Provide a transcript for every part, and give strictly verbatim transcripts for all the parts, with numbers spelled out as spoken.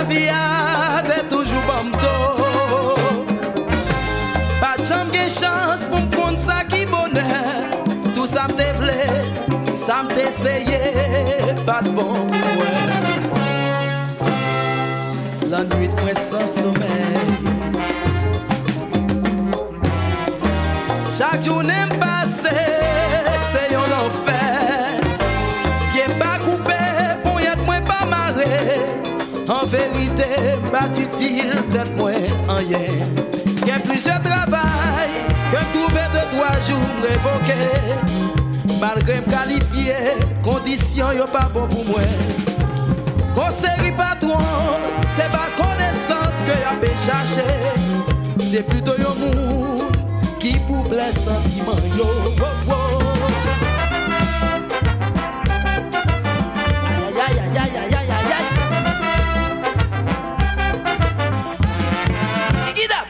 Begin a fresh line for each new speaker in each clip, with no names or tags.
vie a t'es toujours bamto. Pas de jambe de chance pour me compte ça qui bonheur. Tout ça m'te plaît, ça m'te essayé, pas de bon pour moi. La nuit moi sans sommeil. Chaque jour n'aime passer, c'est un enfer. Qui pas coupé pour y être moins pas marré. En vérité, pas utile d'être moins en rien. Qui a plus de travail que trouver deux trois jours révoqués. Malgré me qualifier, conditions yo pas bon pour moi. Conseil patron, c'est pas connaissance que y'a pu chercher. C'est plutôt un monde qui pour les sentiments yo. Oh, oh. Aïe aïe aïe aïe aïe aïe aïe. Dig it up.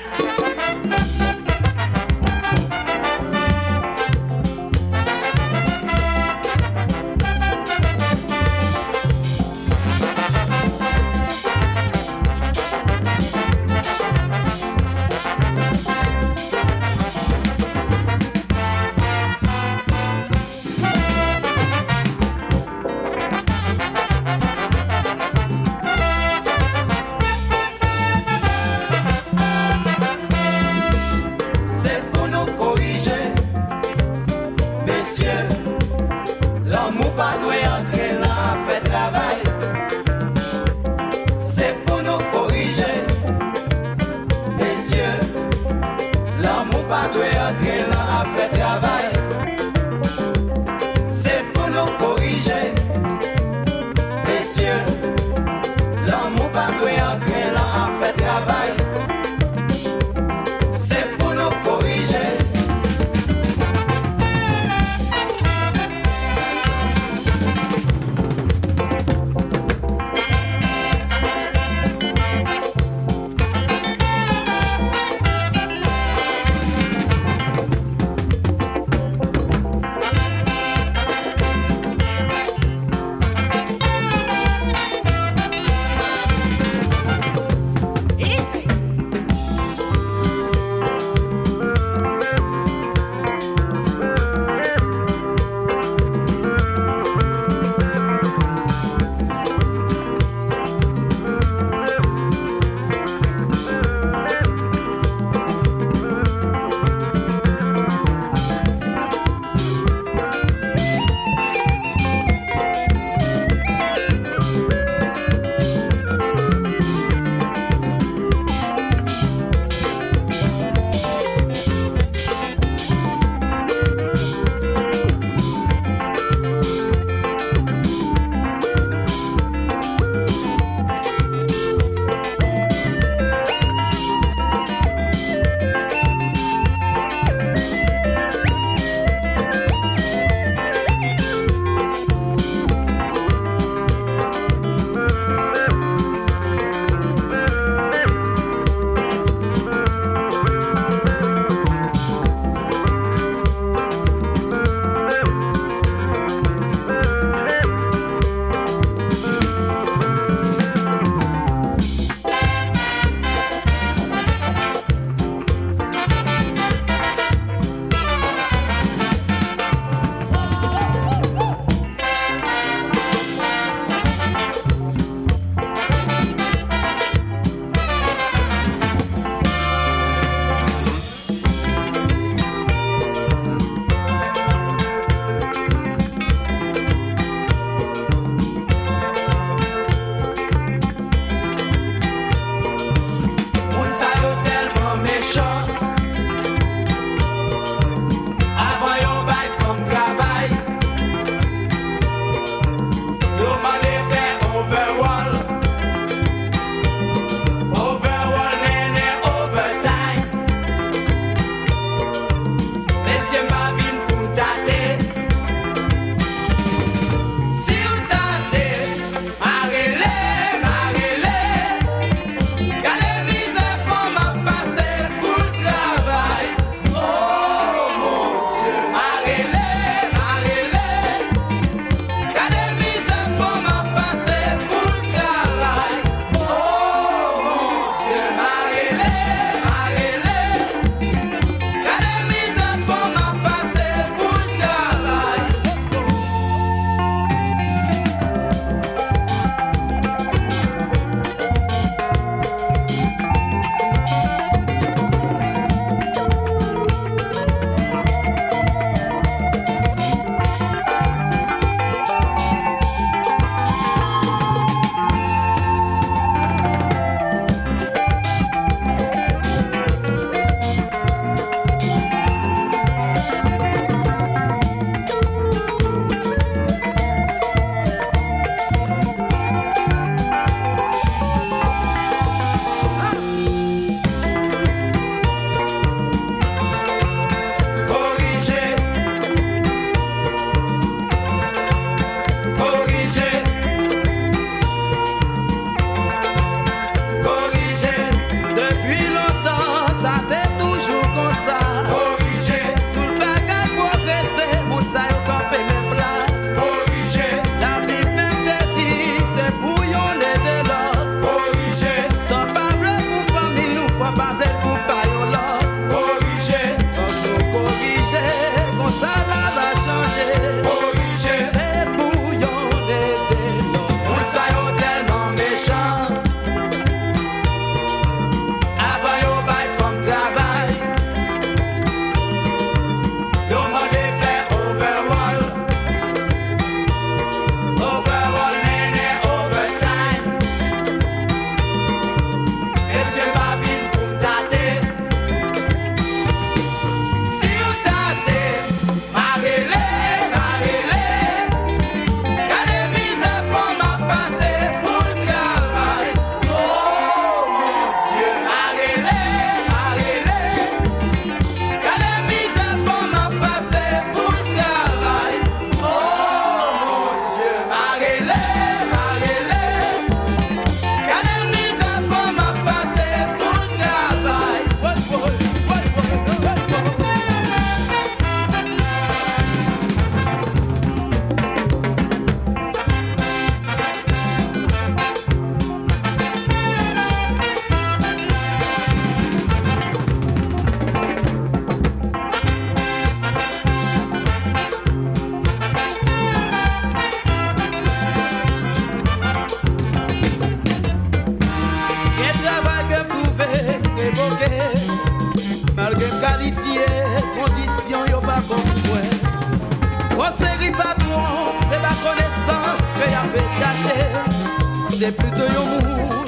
chercher, c'est plutôt un monde